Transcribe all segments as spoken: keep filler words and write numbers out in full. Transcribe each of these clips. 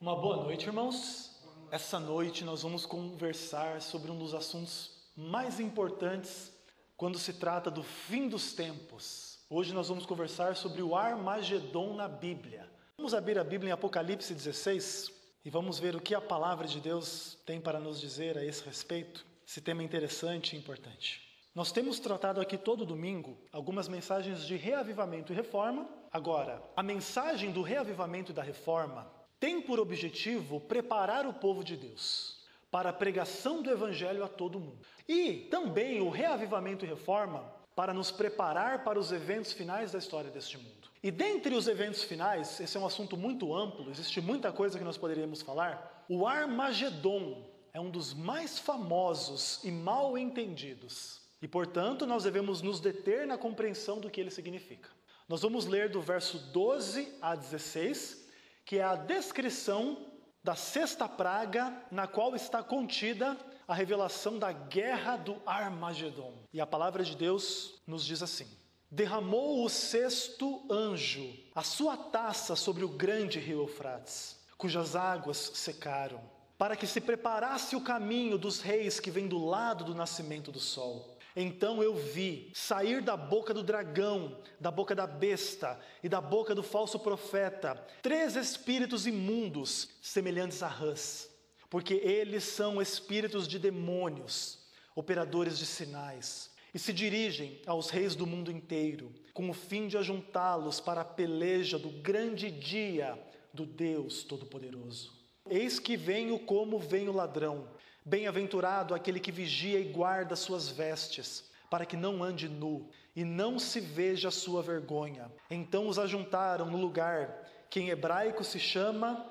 Uma boa noite, irmãos. Essa noite nós vamos conversar sobre um dos assuntos mais importantes quando se trata do fim dos tempos. Hoje nós vamos conversar sobre o Armagedon na Bíblia. Vamos abrir a Bíblia em Apocalipse dezesseis e vamos ver o que a palavra de Deus tem para nos dizer a esse respeito. Esse tema é interessante e importante. Nós temos tratado aqui todo domingo algumas mensagens de reavivamento e reforma. Agora, a mensagem do reavivamento e da reforma tem por objetivo preparar o povo de Deus para a pregação do Evangelho a todo mundo. E também o reavivamento e reforma para nos preparar para os eventos finais da história deste mundo. E dentre os eventos finais, esse é um assunto muito amplo, existe muita coisa que nós poderíamos falar. O Armagedon é um dos mais famosos e mal entendidos. E, portanto, nós devemos nos deter na compreensão do que ele significa. Nós vamos ler do verso doze a dezesseis, que é a descrição da sexta praga, na qual está contida a revelação da guerra do Armagedon. E a palavra de Deus nos diz assim: derramou o sexto anjo a sua taça sobre o grande rio Eufrates, cujas águas secaram, para que se preparasse o caminho dos reis que vêm do lado do nascimento do sol. Então eu vi sair da boca do dragão, da boca da besta e da boca do falso profeta, três espíritos imundos, semelhantes a rãs, porque eles são espíritos de demônios, operadores de sinais, e se dirigem aos reis do mundo inteiro, com o fim de ajuntá-los para a peleja do grande dia do Deus Todo-Poderoso. Eis que venho como vem o ladrão. Bem-aventurado aquele que vigia e guarda suas vestes, para que não ande nu, e não se veja a sua vergonha. Então os ajuntaram no lugar que em hebraico se chama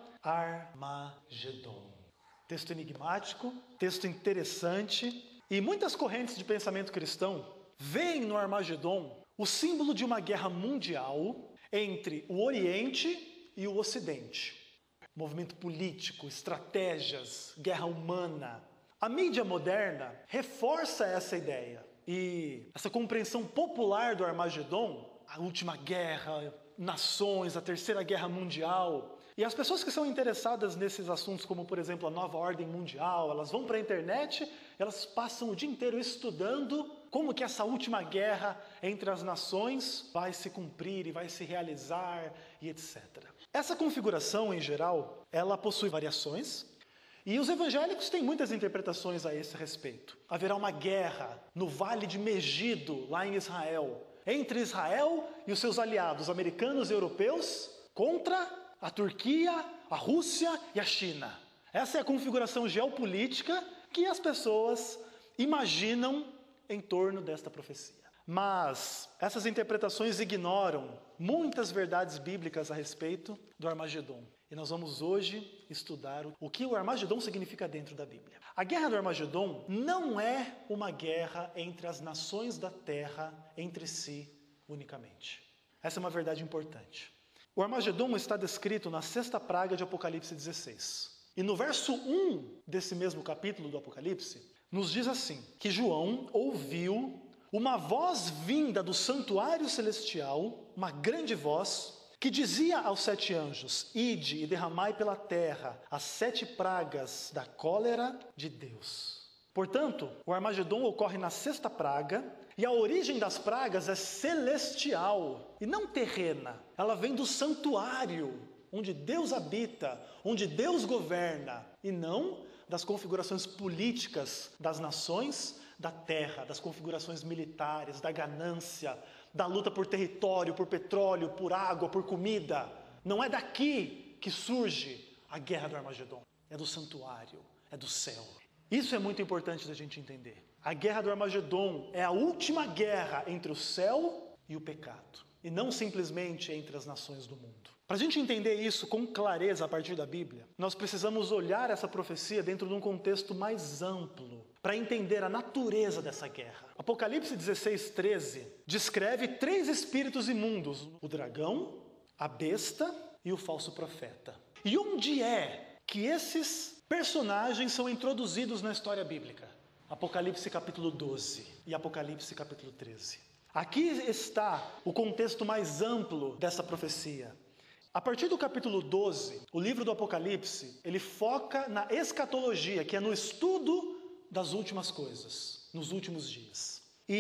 Armagedon. Texto enigmático, texto interessante, e muitas correntes de pensamento cristão veem no Armagedon o símbolo de uma guerra mundial entre o Oriente e o Ocidente. Movimento político, estratégias, guerra humana. A mídia moderna reforça essa ideia. E essa compreensão popular do Armagedon, a última guerra, nações, a terceira guerra mundial. E as pessoas que são interessadas nesses assuntos, como por exemplo a nova ordem mundial, elas vão para a internet, elas passam o dia inteiro estudando como que essa última guerra entre as nações vai se cumprir e vai se realizar e etcétera. Essa configuração, em geral, ela possui variações, e os evangélicos têm muitas interpretações a esse respeito. Haverá uma guerra no Vale de Megido, lá em Israel, entre Israel e os seus aliados americanos e europeus contra a Turquia, a Rússia e a China. Essa é a configuração geopolítica que as pessoas imaginam em torno desta profecia. Mas essas interpretações ignoram muitas verdades bíblicas a respeito do Armagedon. E nós vamos hoje estudar o que o Armagedon significa dentro da Bíblia. A guerra do Armagedon não é uma guerra entre as nações da terra entre si unicamente. Essa é uma verdade importante. O Armagedon está descrito na sexta praga de Apocalipse dezesseis. E no verso um desse mesmo capítulo do Apocalipse, nos diz assim, que João ouviu uma voz vinda do santuário celestial, uma grande voz, que dizia aos sete anjos: ide e derramai pela terra as sete pragas da cólera de Deus. Portanto, o Armagedon ocorre na sexta praga, e a origem das pragas é celestial e não terrena. Ela vem do santuário, onde Deus habita, onde Deus governa, e não das configurações políticas das nações da terra, das configurações militares, da ganância, da luta por território, por petróleo, por água, por comida. Não é daqui que surge a guerra do Armagedon, é do santuário, é do céu. Isso é muito importante da gente entender. A guerra do Armagedon é a última guerra entre o céu e o pecado, e não simplesmente entre as nações do mundo. Para a gente entender isso com clareza a partir da Bíblia, nós precisamos olhar essa profecia dentro de um contexto mais amplo, para entender a natureza dessa guerra. Apocalipse dezesseis, treze descreve três espíritos imundos: o dragão, a besta e o falso profeta. E onde é que esses personagens são introduzidos na história bíblica? Apocalipse capítulo doze e Apocalipse capítulo treze. Aqui está o contexto mais amplo dessa profecia. A partir do capítulo doze, o livro do Apocalipse, ele foca na escatologia, que é no estudo das últimas coisas, nos últimos dias.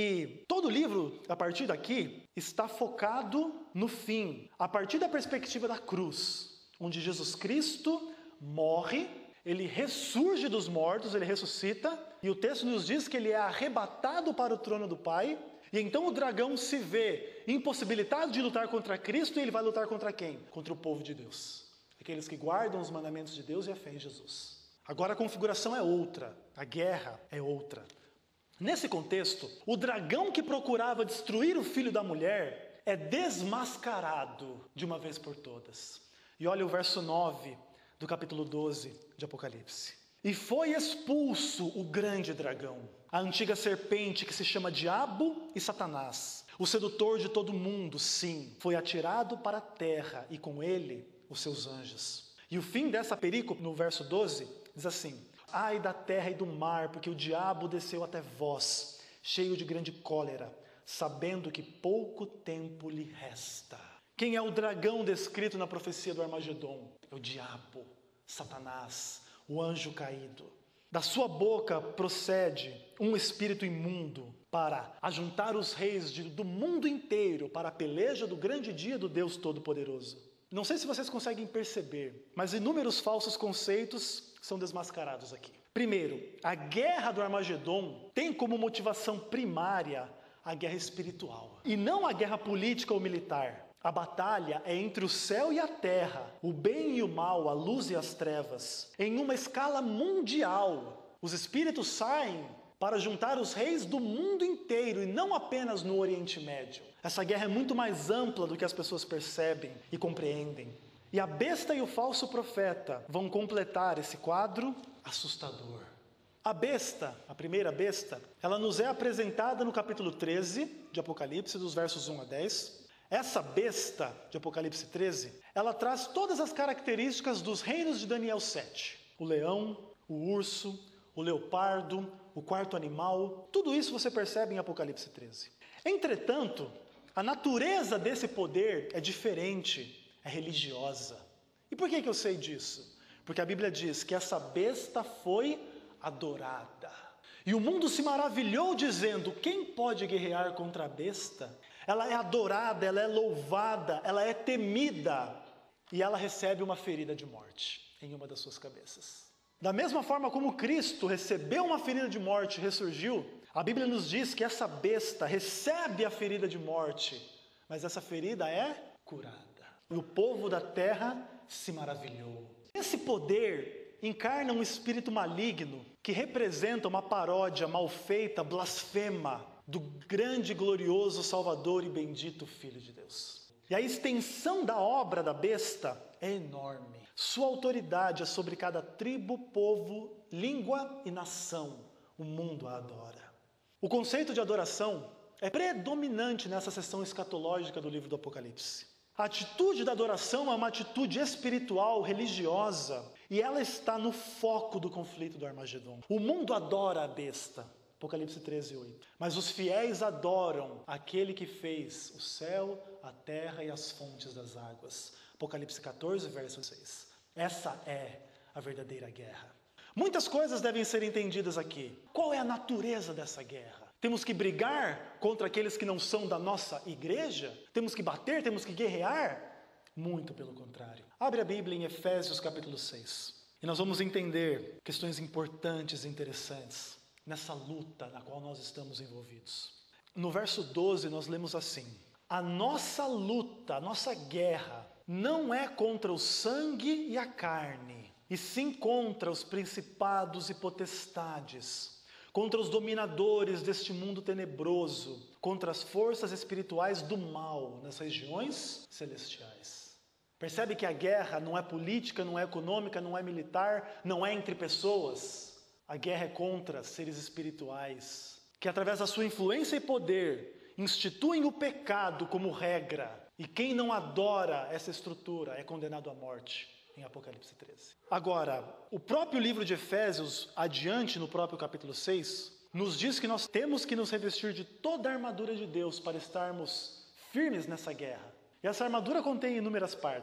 E todo o livro, a partir daqui, está focado no fim, a partir da perspectiva da cruz, onde Jesus Cristo morre, ele ressurge dos mortos, ele ressuscita, e o texto nos diz que ele é arrebatado para o trono do Pai, e então o dragão se vê impossibilitado de lutar contra Cristo, e ele vai lutar contra quem? Contra o povo de Deus, aqueles que guardam os mandamentos de Deus e a fé em Jesus. Agora a configuração é outra, a guerra é outra. Nesse contexto, o dragão que procurava destruir o filho da mulher é desmascarado de uma vez por todas. E olha o verso nove do capítulo doze de Apocalipse. E foi expulso o grande dragão, a antiga serpente que se chama Diabo e Satanás, o sedutor de todo mundo, sim, foi atirado para a terra e com ele os seus anjos. E o fim dessa perícope, no verso doze, diz assim: ai da terra e do mar, porque o diabo desceu até vós, cheio de grande cólera, sabendo que pouco tempo lhe resta. Quem é o dragão descrito na profecia do Armagedon? É o diabo, Satanás, o anjo caído. Da sua boca procede um espírito imundo para ajuntar os reis de, do mundo inteiro para a peleja do grande dia do Deus Todo-Poderoso. Não sei se vocês conseguem perceber, mas inúmeros falsos conceitos são desmascarados aqui. Primeiro, a guerra do Armagedon tem como motivação primária a guerra espiritual, e não a guerra política ou militar. A batalha é entre o céu e a terra, o bem e o mal, a luz e as trevas, em uma escala mundial. Os espíritos saem para juntar os reis do mundo inteiro e não apenas no Oriente Médio. Essa guerra é muito mais ampla do que as pessoas percebem e compreendem. E a besta e o falso profeta vão completar esse quadro assustador. A besta, a primeira besta, ela nos é apresentada no capítulo treze de Apocalipse, dos versos um a dez. Essa besta de Apocalipse treze, ela traz todas as características dos reinos de Daniel sete. O leão, o urso, o leopardo, o quarto animal, tudo isso você percebe em Apocalipse treze. Entretanto, a natureza desse poder é diferente, é religiosa. E por que que eu sei disso? Porque a Bíblia diz que essa besta foi adorada. E o mundo se maravilhou dizendo: quem pode guerrear contra a besta? Ela é adorada, ela é louvada, ela é temida. E ela recebe uma ferida de morte em uma das suas cabeças. Da mesma forma como Cristo recebeu uma ferida de morte e ressurgiu, a Bíblia nos diz que essa besta recebe a ferida de morte, mas essa ferida é curada. E o povo da terra se maravilhou. Esse poder encarna um espírito maligno que representa uma paródia mal feita, blasfema, do grande, glorioso, salvador e bendito Filho de Deus. E a extensão da obra da besta é enorme. Sua autoridade é sobre cada tribo, povo, língua e nação. O mundo a adora. O conceito de adoração é predominante nessa seção escatológica do livro do Apocalipse. A atitude da adoração é uma atitude espiritual, religiosa, e ela está no foco do conflito do Armagedon. O mundo adora a besta, Apocalipse treze, oito. Mas os fiéis adoram aquele que fez o céu, a terra e as fontes das águas. Apocalipse catorze, verso seis. Essa é a verdadeira guerra. Muitas coisas devem ser entendidas aqui. Qual é a natureza dessa guerra? Temos que brigar contra aqueles que não são da nossa igreja? Temos que bater? Temos que guerrear? Muito pelo contrário. Abre a Bíblia em Efésios capítulo seis. E nós vamos entender questões importantes e interessantes nessa luta na qual nós estamos envolvidos. No verso doze nós lemos assim: a nossa luta, a nossa guerra, não é contra o sangue e a carne, e sim contra os principados e potestades, contra os dominadores deste mundo tenebroso, contra as forças espirituais do mal nas regiões celestiais. Percebe que a guerra não é política, não é econômica, não é militar, não é entre pessoas. A guerra é contra seres espirituais, que através da sua influência e poder, instituem o pecado como regra. E quem não adora essa estrutura é condenado à morte, em Apocalipse treze. Agora, o próprio livro de Efésios, adiante no próprio capítulo seis, nos diz que nós temos que nos revestir de toda a armadura de Deus para estarmos firmes nessa guerra. E essa armadura contém inúmeras partes.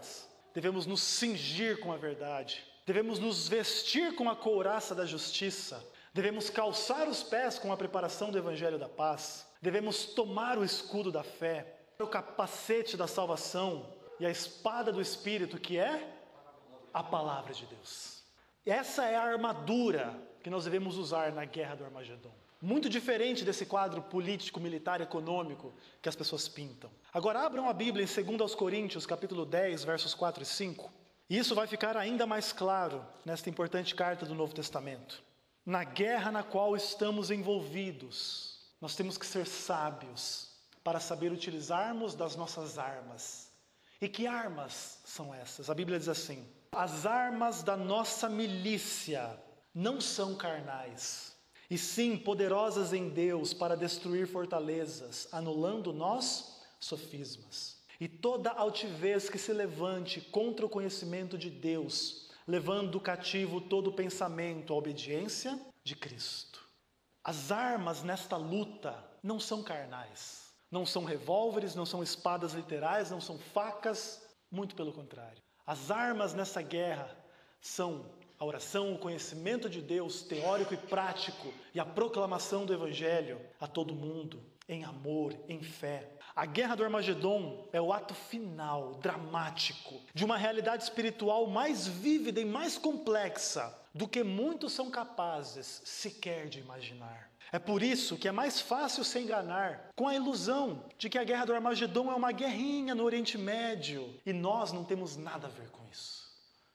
devemos nos cingir com a verdade, devemos nos vestir com a couraça da justiça, devemos calçar os pés com a preparação do evangelho da paz, devemos tomar o escudo da fé, o capacete da salvação e a espada do Espírito, que é a palavra de Deus. Essa é a armadura que nós devemos usar na guerra do Armagedon. Muito diferente desse quadro político, militar, econômico que as pessoas pintam. Agora abram a Bíblia em segundo aos Coríntios, capítulo dez, versos quatro e cinco. E isso vai ficar ainda mais claro nesta importante carta do Novo Testamento. Na guerra na qual estamos envolvidos, nós temos que ser sábios para saber utilizarmos das nossas armas. E que armas são essas? A Bíblia diz assim: as armas da nossa milícia não são carnais, e sim poderosas em Deus para destruir fortalezas, anulando nós sofismas. E toda altivez que se levante contra o conhecimento de Deus, levando cativo todo pensamento à obediência de Cristo. As armas nesta luta não são carnais, não são revólveres, não são espadas literais, não são facas, muito pelo contrário. As armas nessa guerra são a oração, o conhecimento de Deus teórico e prático e a proclamação do Evangelho a todo mundo, em amor, em fé. A guerra do Armagedon é o ato final, dramático, de uma realidade espiritual mais vívida e mais complexa do que muitos são capazes sequer de imaginar. É por isso que é mais fácil se enganar com a ilusão de que a guerra do Armagedon é uma guerrinha no Oriente Médio e nós não temos nada a ver com isso.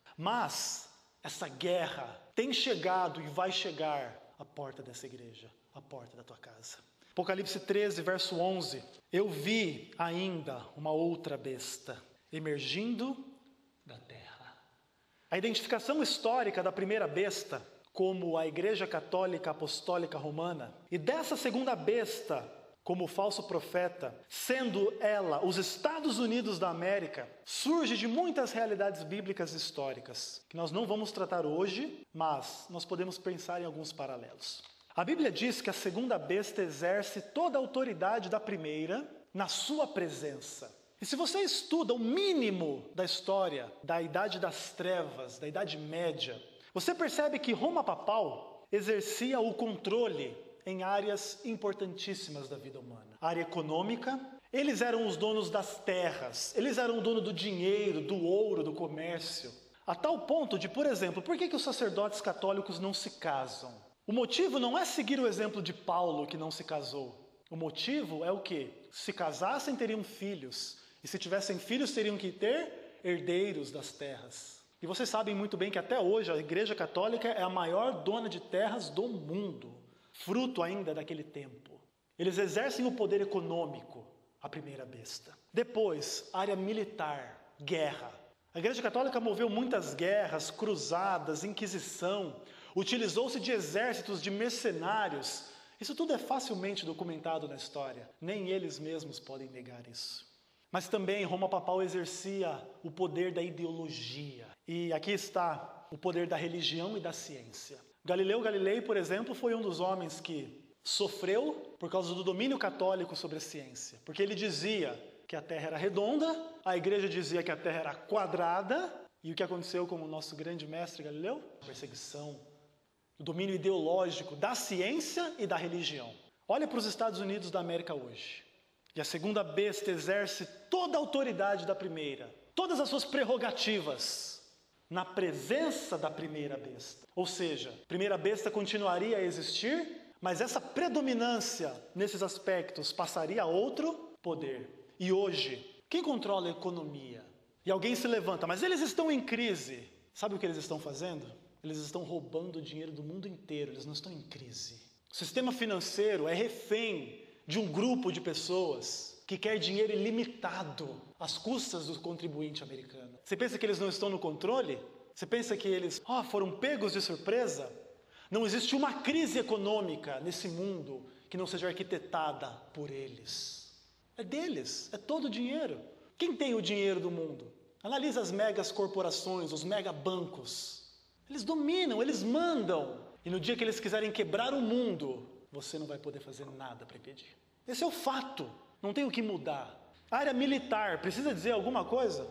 Mas essa guerra tem chegado e vai chegar à porta dessa igreja, à porta da tua casa. Apocalipse treze, verso onze. Eu vi ainda uma outra besta emergindo da terra. A identificação histórica da primeira besta como a Igreja Católica Apostólica Romana e dessa segunda besta como o falso profeta, sendo ela os Estados Unidos da América, surge de muitas realidades bíblicas históricas, que nós não vamos tratar hoje, mas nós podemos pensar em alguns paralelos. A Bíblia diz que a segunda besta exerce toda a autoridade da primeira na sua presença. E se você estuda o mínimo da história da Idade das Trevas, da Idade Média, você percebe que Roma Papal exercia o controle em áreas importantíssimas da vida humana. A área econômica, eles eram os donos das terras, eles eram o dono do dinheiro, do ouro, do comércio. A tal ponto de, por exemplo, por que que os sacerdotes católicos não se casam? O motivo não é seguir o exemplo de Paulo, que não se casou. O motivo é o quê? Se casassem, teriam filhos. E se tivessem filhos, teriam que ter herdeiros das terras. E vocês sabem muito bem que até hoje a Igreja Católica é a maior dona de terras do mundo, fruto ainda daquele tempo. Eles exercem o poder econômico, a primeira besta. Depois, área militar, guerra. A Igreja Católica moveu muitas guerras, cruzadas, inquisição, utilizou-se de exércitos, de mercenários. Isso tudo é facilmente documentado na história. Nem eles mesmos podem negar isso. Mas também Roma Papal exercia o poder da ideologia. E aqui está o poder da religião e da ciência. Galileu Galilei, por exemplo, foi um dos homens que sofreu por causa do domínio católico sobre a ciência. Porque ele dizia que a Terra era redonda, a igreja dizia que a Terra era quadrada. E o que aconteceu com o nosso grande mestre Galileu? Perseguição. O domínio ideológico da ciência e da religião. Olha para os Estados Unidos da América hoje. E a segunda besta exerce toda a autoridade da primeira, todas as suas prerrogativas, na presença da primeira besta. Ou seja, a primeira besta continuaria a existir, mas essa predominância nesses aspectos passaria a outro poder. E hoje, quem controla a economia? E alguém se levanta, mas eles estão em crise. Sabe o que eles estão fazendo? Eles estão roubando o dinheiro do mundo inteiro, eles não estão em crise. O sistema financeiro é refém de um grupo de pessoas que quer dinheiro ilimitado às custas do contribuinte americano. Você pensa que eles não estão no controle? Você pensa que eles oh, foram pegos de surpresa? Não existe uma crise econômica nesse mundo que não seja arquitetada por eles. É deles, é todo o dinheiro. Quem tem o dinheiro do mundo? Analisa as megas corporações, os mega bancos. Eles dominam, eles mandam. E no dia que eles quiserem quebrar o mundo, você não vai poder fazer nada para impedir. Esse é o fato, não tem o que mudar. A área militar, precisa dizer alguma coisa?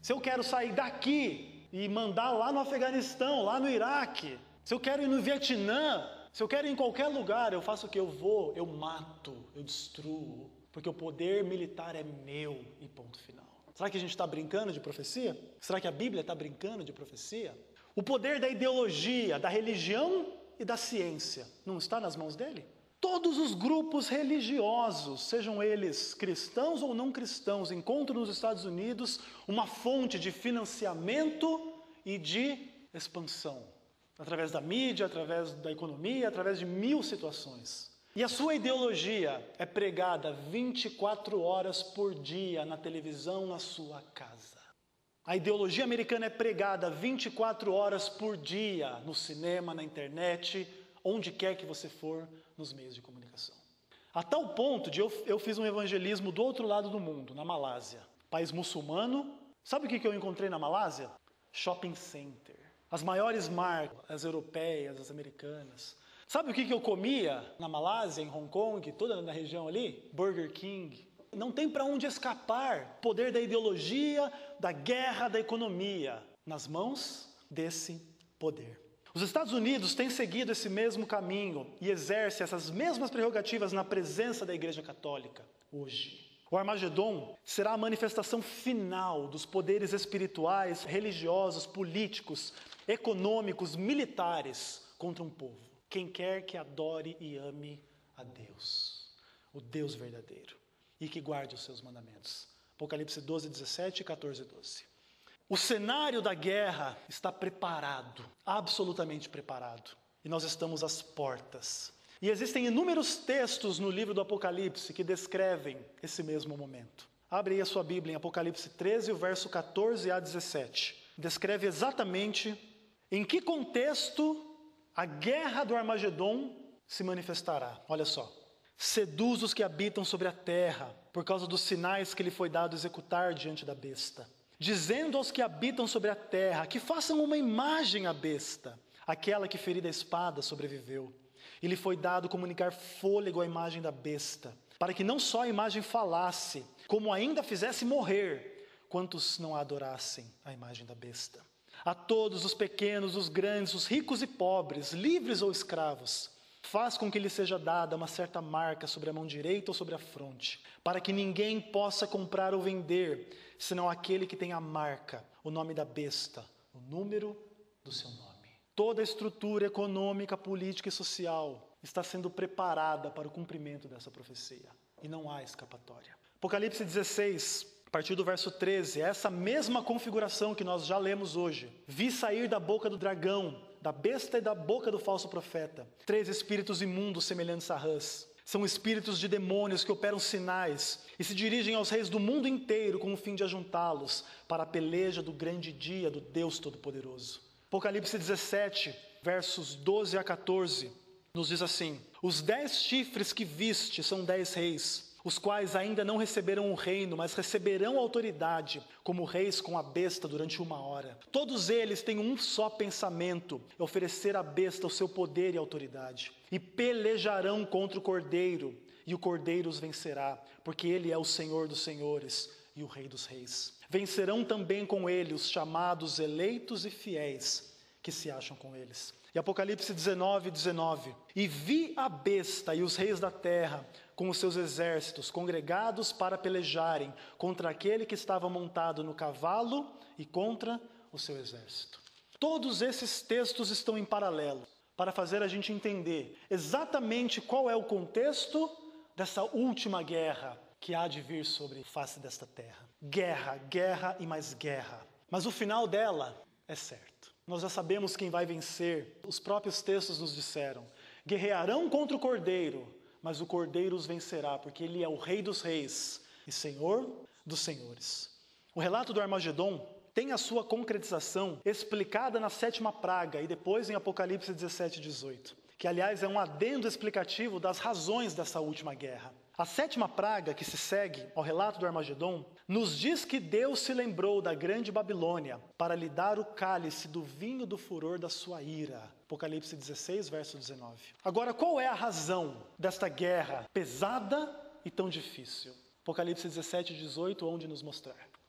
Se eu quero sair daqui e mandar lá no Afeganistão, lá no Iraque, se eu quero ir no Vietnã, se eu quero ir em qualquer lugar, eu faço o que? Eu vou, eu mato, eu destruo, porque o poder militar é meu e ponto final. Será que a gente está brincando de profecia? Será que a Bíblia está brincando de profecia? O poder da ideologia, da religião e da ciência não está nas mãos dele? Todos os grupos religiosos, sejam eles cristãos ou não cristãos, encontram nos Estados Unidos uma fonte de financiamento e de expansão. Através da mídia, através da economia, através de mil situações. E a sua ideologia é pregada vinte e quatro horas por dia na televisão, na sua casa. A ideologia americana é pregada vinte e quatro horas por dia no cinema, na internet, onde quer que você for, nos meios de comunicação. A tal ponto de eu, eu fiz um evangelismo do outro lado do mundo, na Malásia, país muçulmano. Sabe o que eu encontrei na Malásia? Shopping center. As maiores marcas, as europeias, as americanas. Sabe o que eu comia na Malásia, em Hong Kong, toda na região ali? Burger King. Não tem para onde escapar. Poder da ideologia, da guerra, da economia, nas mãos desse poder. Os Estados Unidos têm seguido esse mesmo caminho e exercem essas mesmas prerrogativas na presença da Igreja Católica hoje. O Armagedon será a manifestação final dos poderes espirituais, religiosos, políticos, econômicos, militares contra um povo. Quem quer que adore e ame a Deus, o Deus verdadeiro, e que guarde os seus mandamentos. Apocalipse doze, dezessete e catorze, doze. O cenário da guerra está preparado, absolutamente preparado. E nós estamos às portas. E existem inúmeros textos no livro do Apocalipse que descrevem esse mesmo momento. Abre aí a sua Bíblia em Apocalipse treze, o verso catorze a dezessete. Descreve exatamente em que contexto a guerra do Armagedon se manifestará. Olha só. Seduz os que habitam sobre a terra, por causa dos sinais que lhe foi dado executar diante da besta. Dizendo aos que habitam sobre a terra, que façam uma imagem à besta, aquela que ferida a espada sobreviveu. E lhe foi dado comunicar fôlego à imagem da besta, para que não só a imagem falasse, como ainda fizesse morrer, quantos não a adorassem a imagem da besta. A todos os pequenos, os grandes, os ricos e pobres, livres ou escravos, faz com que lhe seja dada uma certa marca sobre a mão direita ou sobre a fronte, para que ninguém possa comprar ou vender, senão aquele que tem a marca, o nome da besta, o número do seu nome. Toda a estrutura econômica, política e social está sendo preparada para o cumprimento dessa profecia. E não há escapatória. Apocalipse dezesseis, a partir do verso treze, é essa mesma configuração que nós já lemos hoje. Vi sair da boca do dragão, da besta e da boca do falso profeta, três espíritos imundos semelhantes a rãs. São espíritos de demônios que operam sinais e se dirigem aos reis do mundo inteiro com o fim de ajuntá-los para a peleja do grande dia do Deus Todo-Poderoso. Apocalipse dezessete, versos doze a catorze, nos diz assim: os dez chifres que viste são dez reis, os quais ainda não receberam o reino, mas receberão autoridade, como reis com a besta durante uma hora. Todos eles têm um só pensamento, oferecer à besta o seu poder e autoridade. E pelejarão contra o cordeiro, e o cordeiro os vencerá, porque ele é o Senhor dos senhores e o Rei dos reis. Vencerão também com ele os chamados eleitos e fiéis, que se acham com eles. E Apocalipse dezenove, dezenove. E vi a besta e os reis da terra, com os seus exércitos, congregados para pelejarem contra aquele que estava montado no cavalo e contra o seu exército. Todos esses textos estão em paralelo, para fazer a gente entender exatamente qual é o contexto dessa última guerra que há de vir sobre a face desta terra. Guerra, guerra e mais guerra. Mas o final dela é certo. Nós já sabemos quem vai vencer. Os próprios textos nos disseram: guerrearão contra o cordeiro, mas o cordeiro os vencerá, porque ele é o Rei dos reis e Senhor dos senhores. O relato do Armagedon tem a sua concretização explicada na sétima praga e depois em Apocalipse dezessete, dezoito, que aliás é um adendo explicativo das razões dessa última guerra. A sétima praga, que se segue ao relato do Armagedon, nos diz que Deus se lembrou da grande Babilônia para lhe dar o cálice do vinho do furor da sua ira. Apocalipse dezesseis, verso dezenove. Agora, qual é a razão desta guerra pesada e tão difícil? Apocalipse dezessete, dezoito, onde nos mostrar.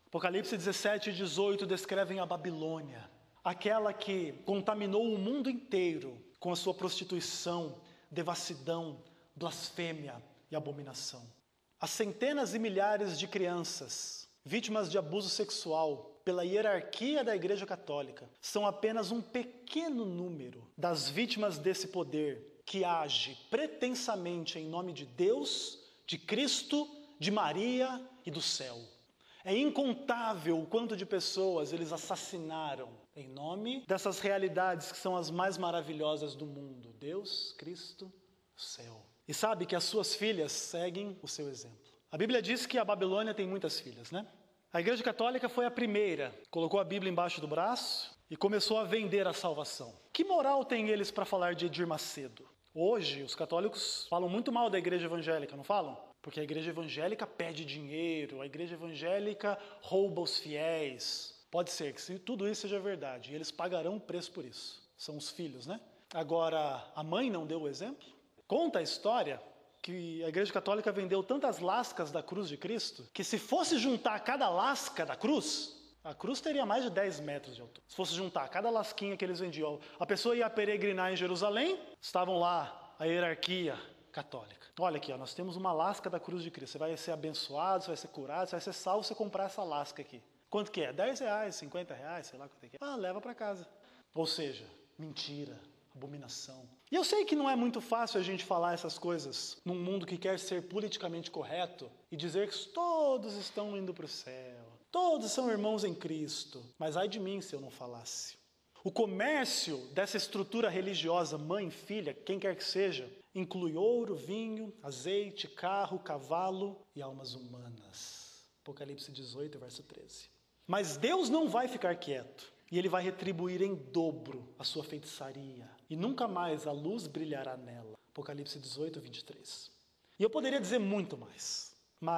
Apocalipse dezessete e dezoito descrevem a Babilônia, aquela que contaminou o mundo inteiro com a sua prostituição, devassidão, blasfêmia e abominação. As centenas e milhares de crianças vítimas de abuso sexual pela hierarquia da Igreja Católica são apenas um pequeno número das vítimas desse poder que age pretensamente em nome de Deus, de Cristo, de Maria e do céu. É incontável o quanto de pessoas eles assassinaram em nome dessas realidades que são as mais maravilhosas do mundo. Deus, Cristo, céu. E sabe que as suas filhas seguem o seu exemplo. A Bíblia diz que a Babilônia tem muitas filhas, né? A Igreja Católica foi a primeira, colocou a Bíblia embaixo do braço e começou a vender a salvação. Que moral tem eles para falar de Edir Macedo? Hoje, os católicos falam muito mal da Igreja Evangélica, não falam? Porque a Igreja Evangélica pede dinheiro, a Igreja Evangélica rouba os fiéis. Pode ser que tudo isso seja verdade, e eles pagarão o preço por isso. São os filhos, né? Agora, a mãe não deu o exemplo? Conta a história que a Igreja Católica vendeu tantas lascas da cruz de Cristo, que se fosse juntar cada lasca da cruz, a cruz teria mais de dez metros de altura. Se fosse juntar cada lasquinha que eles vendiam, a pessoa ia peregrinar em Jerusalém, estavam lá a hierarquia católica. Olha aqui, ó, nós temos uma lasca da cruz de Cristo. Você vai ser abençoado, você vai ser curado, você vai ser salvo se você comprar essa lasca aqui. Quanto que é? dez reais, cinquenta reais, sei lá quanto é que é. Ah, leva para casa. Ou seja, mentira, abominação. E eu sei que não é muito fácil a gente falar essas coisas num mundo que quer ser politicamente correto e dizer que todos estão indo para o céu, todos são irmãos em Cristo. Mas ai de mim se eu não falasse. O comércio dessa estrutura religiosa, mãe, filha, quem quer que seja, inclui ouro, vinho, azeite, carro, cavalo e almas humanas. Apocalipse dezoito, verso treze. Mas Deus não vai ficar quieto. E Ele vai retribuir em dobro a sua feitiçaria. E nunca mais a luz brilhará nela. Apocalipse dezoito, vinte e três. E eu poderia dizer muito mais.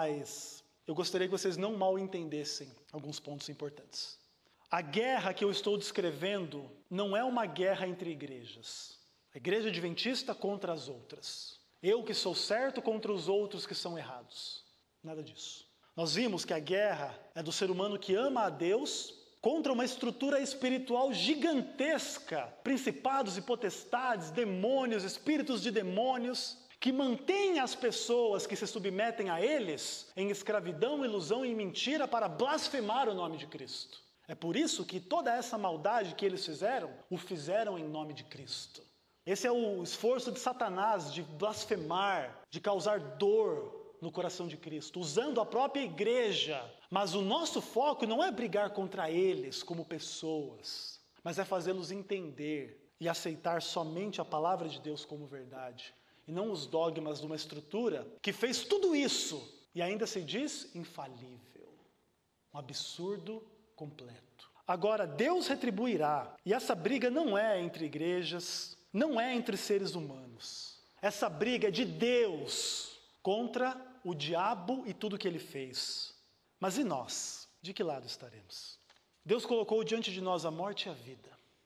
Mas eu gostaria que vocês não mal entendessem alguns pontos importantes. A guerra que eu estou descrevendo não é uma guerra entre igrejas. A igreja adventista contra as outras. Eu que sou certo contra os outros que são errados. Nada disso. Nós vimos que a guerra é do ser humano que ama a Deus contra uma estrutura espiritual gigantesca, principados e potestades, demônios, espíritos de demônios, que mantêm as pessoas que se submetem a eles em escravidão, ilusão e mentira para blasfemar o nome de Cristo. É por isso que toda essa maldade que eles fizeram, o fizeram em nome de Cristo. Esse é o esforço de Satanás de blasfemar, de causar dor no coração de Cristo, usando a própria igreja. Mas o nosso foco não é brigar contra eles como pessoas, mas é fazê-los entender e aceitar somente a palavra de Deus como verdade, e não os dogmas de uma estrutura que fez tudo isso e ainda se diz infalível. Um absurdo completo. Agora, Deus retribuirá, e essa briga não é entre igrejas, não é entre seres humanos. Essa briga é de Deus contra o diabo e tudo que ele fez. Mas e nós? De que lado estaremos? Deus colocou diante de nós a morte e a vida,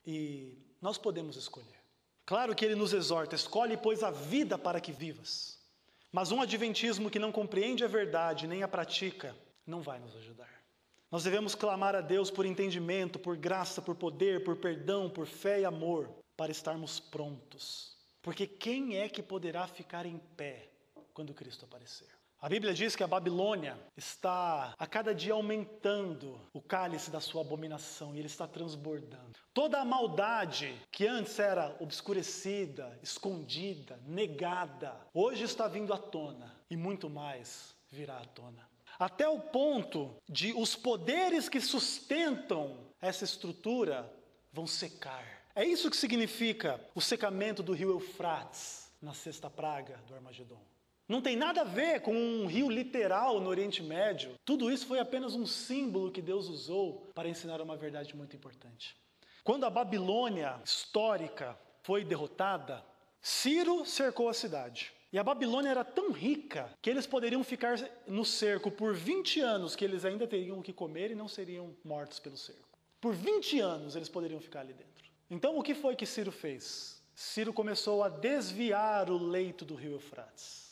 e nós podemos escolher. Claro que ele nos exorta, escolhe, pois, a vida para que vivas. Mas um adventismo que não compreende a verdade nem a pratica, não vai nos ajudar. Nós devemos clamar a Deus por entendimento, por graça, por poder, por perdão, por fé e amor, para estarmos prontos. Porque quem é que poderá ficar em pé quando Cristo aparecer? A Bíblia diz que a Babilônia está a cada dia aumentando o cálice da sua abominação e ele está transbordando. Toda a maldade que antes era obscurecida, escondida, negada, hoje está vindo à tona e muito mais virá à tona. Até o ponto de os poderes que sustentam essa estrutura vão secar. É isso que significa o secamento do rio Eufrates na sexta praga do Armagedon. Não tem nada a ver com um rio literal no Oriente Médio. Tudo isso foi apenas um símbolo que Deus usou para ensinar uma verdade muito importante. Quando a Babilônia histórica foi derrotada, Ciro cercou a cidade. E a Babilônia era tão rica que eles poderiam ficar no cerco por vinte anos, que eles ainda teriam o que comer e não seriam mortos pelo cerco. Por vinte anos eles poderiam ficar ali dentro. Então o que foi que Ciro fez? Ciro começou a desviar o leito do rio Eufrates.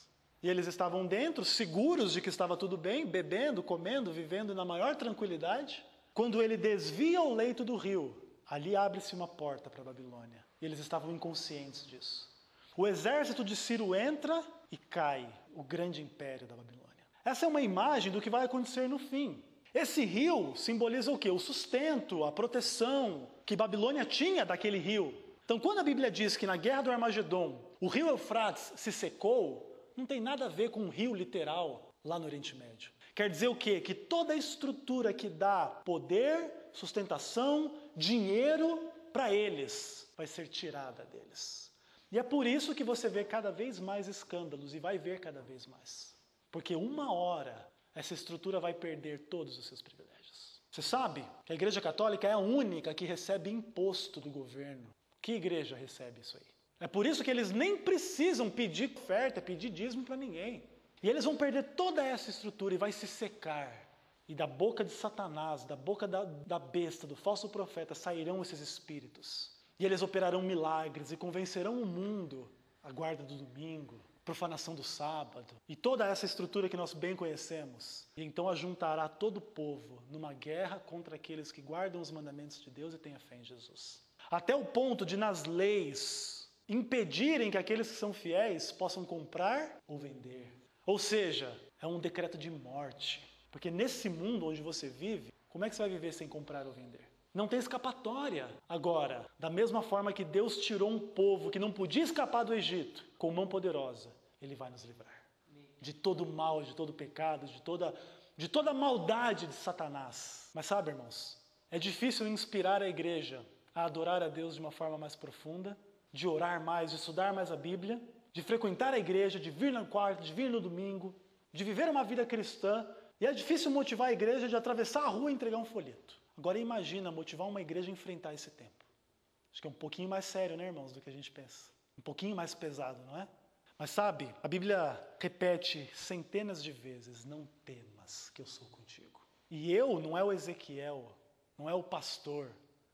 E eles estavam dentro, seguros de que estava tudo bem, bebendo, comendo, vivendo na maior tranquilidade. Quando ele desvia o leito do rio, ali abre-se uma porta para a Babilônia. E eles estavam inconscientes disso. O exército de Ciro entra e cai, o grande império da Babilônia. Essa é uma imagem do que vai acontecer no fim. Esse rio simboliza o quê? O sustento, a proteção que Babilônia tinha daquele rio. Então, quando a Bíblia diz que na Guerra do Armagedon o rio Eufrates se secou, não tem nada a ver com um rio literal lá no Oriente Médio. Quer dizer o quê? Que toda a estrutura que dá poder, sustentação, dinheiro para eles vai ser tirada deles. E é por isso que você vê cada vez mais escândalos e vai ver cada vez mais. Porque uma hora essa estrutura vai perder todos os seus privilégios. Você sabe que a Igreja Católica é a única que recebe imposto do governo. Que igreja recebe isso aí? É por isso que eles nem precisam pedir oferta, pedir dízimo para ninguém. E eles vão perder toda essa estrutura e vai se secar. E da boca de Satanás, da boca da, da besta, do falso profeta, sairão esses espíritos. E eles operarão milagres e convencerão o mundo, a guarda do domingo, profanação do sábado, e toda essa estrutura que nós bem conhecemos. E então ajuntará todo o povo numa guerra contra aqueles que guardam os mandamentos de Deus e têm a fé em Jesus. Até o ponto de, nas leis, impedirem que aqueles que são fiéis possam comprar ou vender. Ou seja, é um decreto de morte. Porque nesse mundo onde você vive, como é que você vai viver sem comprar ou vender? Não tem escapatória. Agora, da mesma forma que Deus tirou um povo que não podia escapar do Egito com mão poderosa, Ele vai nos livrar de todo mal, de todo pecado, de toda, de toda a maldade de Satanás. Mas sabe, irmãos, é difícil inspirar a igreja a adorar a Deus de uma forma mais profunda, de orar mais, de estudar mais a Bíblia, de frequentar a igreja, de vir no quarto, de vir no domingo, de viver uma vida cristã. E é difícil motivar a igreja de atravessar a rua e entregar um folheto. Agora imagina motivar uma igreja a enfrentar esse tempo. Acho que é um pouquinho mais sério, né, irmãos, do que a gente pensa. Um pouquinho mais pesado, não é? Mas sabe, a Bíblia repete centenas de vezes, não temas que eu sou contigo. E eu não é o Ezequiel, não é o pastor,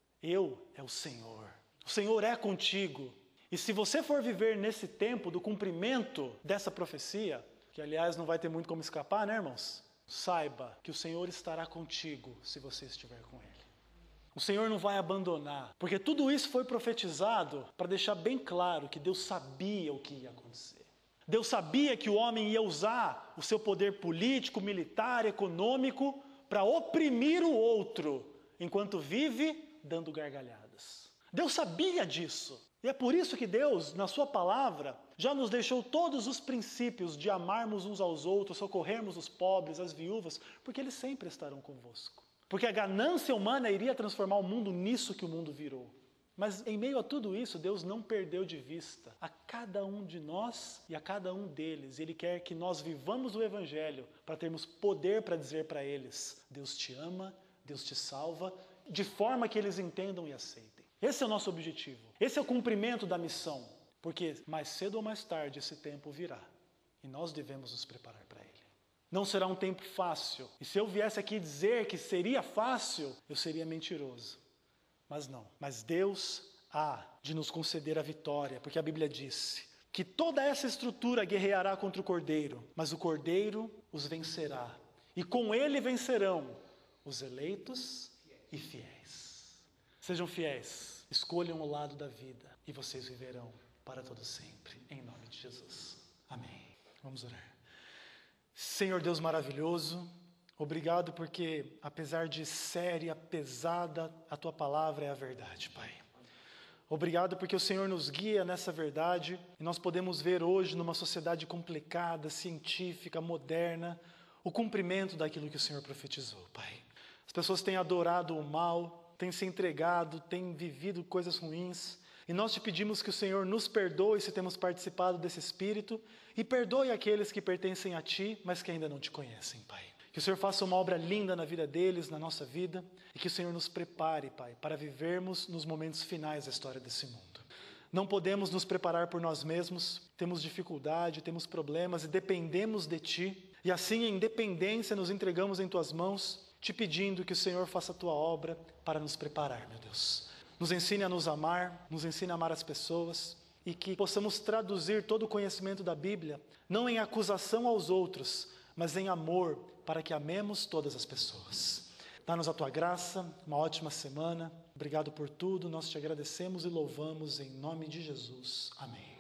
eu é o Senhor. O Senhor é contigo. E se você for viver nesse tempo do cumprimento dessa profecia, que aliás não vai ter muito como escapar, né, irmãos? Saiba que o Senhor estará contigo se você estiver com Ele. O Senhor não vai abandonar, porque tudo isso foi profetizado para deixar bem claro que Deus sabia o que ia acontecer. Deus sabia que o homem ia usar o seu poder político, militar, econômico para oprimir o outro, enquanto vive dando gargalhadas. Deus sabia disso. E é por isso que Deus, na sua palavra, já nos deixou todos os princípios de amarmos uns aos outros, socorrermos os pobres, as viúvas, porque eles sempre estarão convosco. Porque a ganância humana iria transformar o mundo nisso que o mundo virou. Mas em meio a tudo isso, Deus não perdeu de vista a cada um de nós e a cada um deles. Ele quer que nós vivamos o Evangelho para termos poder para dizer para eles: Deus te ama, Deus te salva, de forma que eles entendam e aceitem. Esse é o nosso objetivo. Esse é o cumprimento da missão. Porque mais cedo ou mais tarde esse tempo virá. E nós devemos nos preparar para ele. Não será um tempo fácil. E se eu viesse aqui dizer que seria fácil, eu seria mentiroso. Mas não. Mas Deus há de nos conceder a vitória. Porque a Bíblia disse que toda essa estrutura guerreará contra o Cordeiro. Mas o Cordeiro os vencerá. E com ele vencerão os eleitos e fiéis. Sejam fiéis. Escolham o lado da vida. E vocês viverão para todo sempre, em nome de Jesus. Amém. Vamos orar. Senhor Deus maravilhoso, obrigado porque, apesar de séria, pesada, a Tua palavra é a verdade, Pai. Obrigado porque o Senhor nos guia nessa verdade e nós podemos ver hoje, numa sociedade complicada, científica, moderna, o cumprimento daquilo que o Senhor profetizou, Pai. As pessoas têm adorado o mal, têm se entregado, têm vivido coisas ruins. E nós te pedimos que o Senhor nos perdoe se temos participado desse espírito e perdoe aqueles que pertencem a Ti, mas que ainda não Te conhecem, Pai. Que o Senhor faça uma obra linda na vida deles, na nossa vida, e que o Senhor nos prepare, Pai, para vivermos nos momentos finais da história desse mundo. Não podemos nos preparar por nós mesmos, temos dificuldade, temos problemas e dependemos de Ti. E assim, em dependência, nos entregamos em Tuas mãos, Te pedindo que o Senhor faça a Tua obra para nos preparar, meu Deus. Nos ensine a nos amar, nos ensine a amar as pessoas, e que possamos traduzir todo o conhecimento da Bíblia, não em acusação aos outros, mas em amor, para que amemos todas as pessoas. Dá-nos a tua graça, uma ótima semana. Obrigado por tudo, nós te agradecemos e louvamos em nome de Jesus. Amém.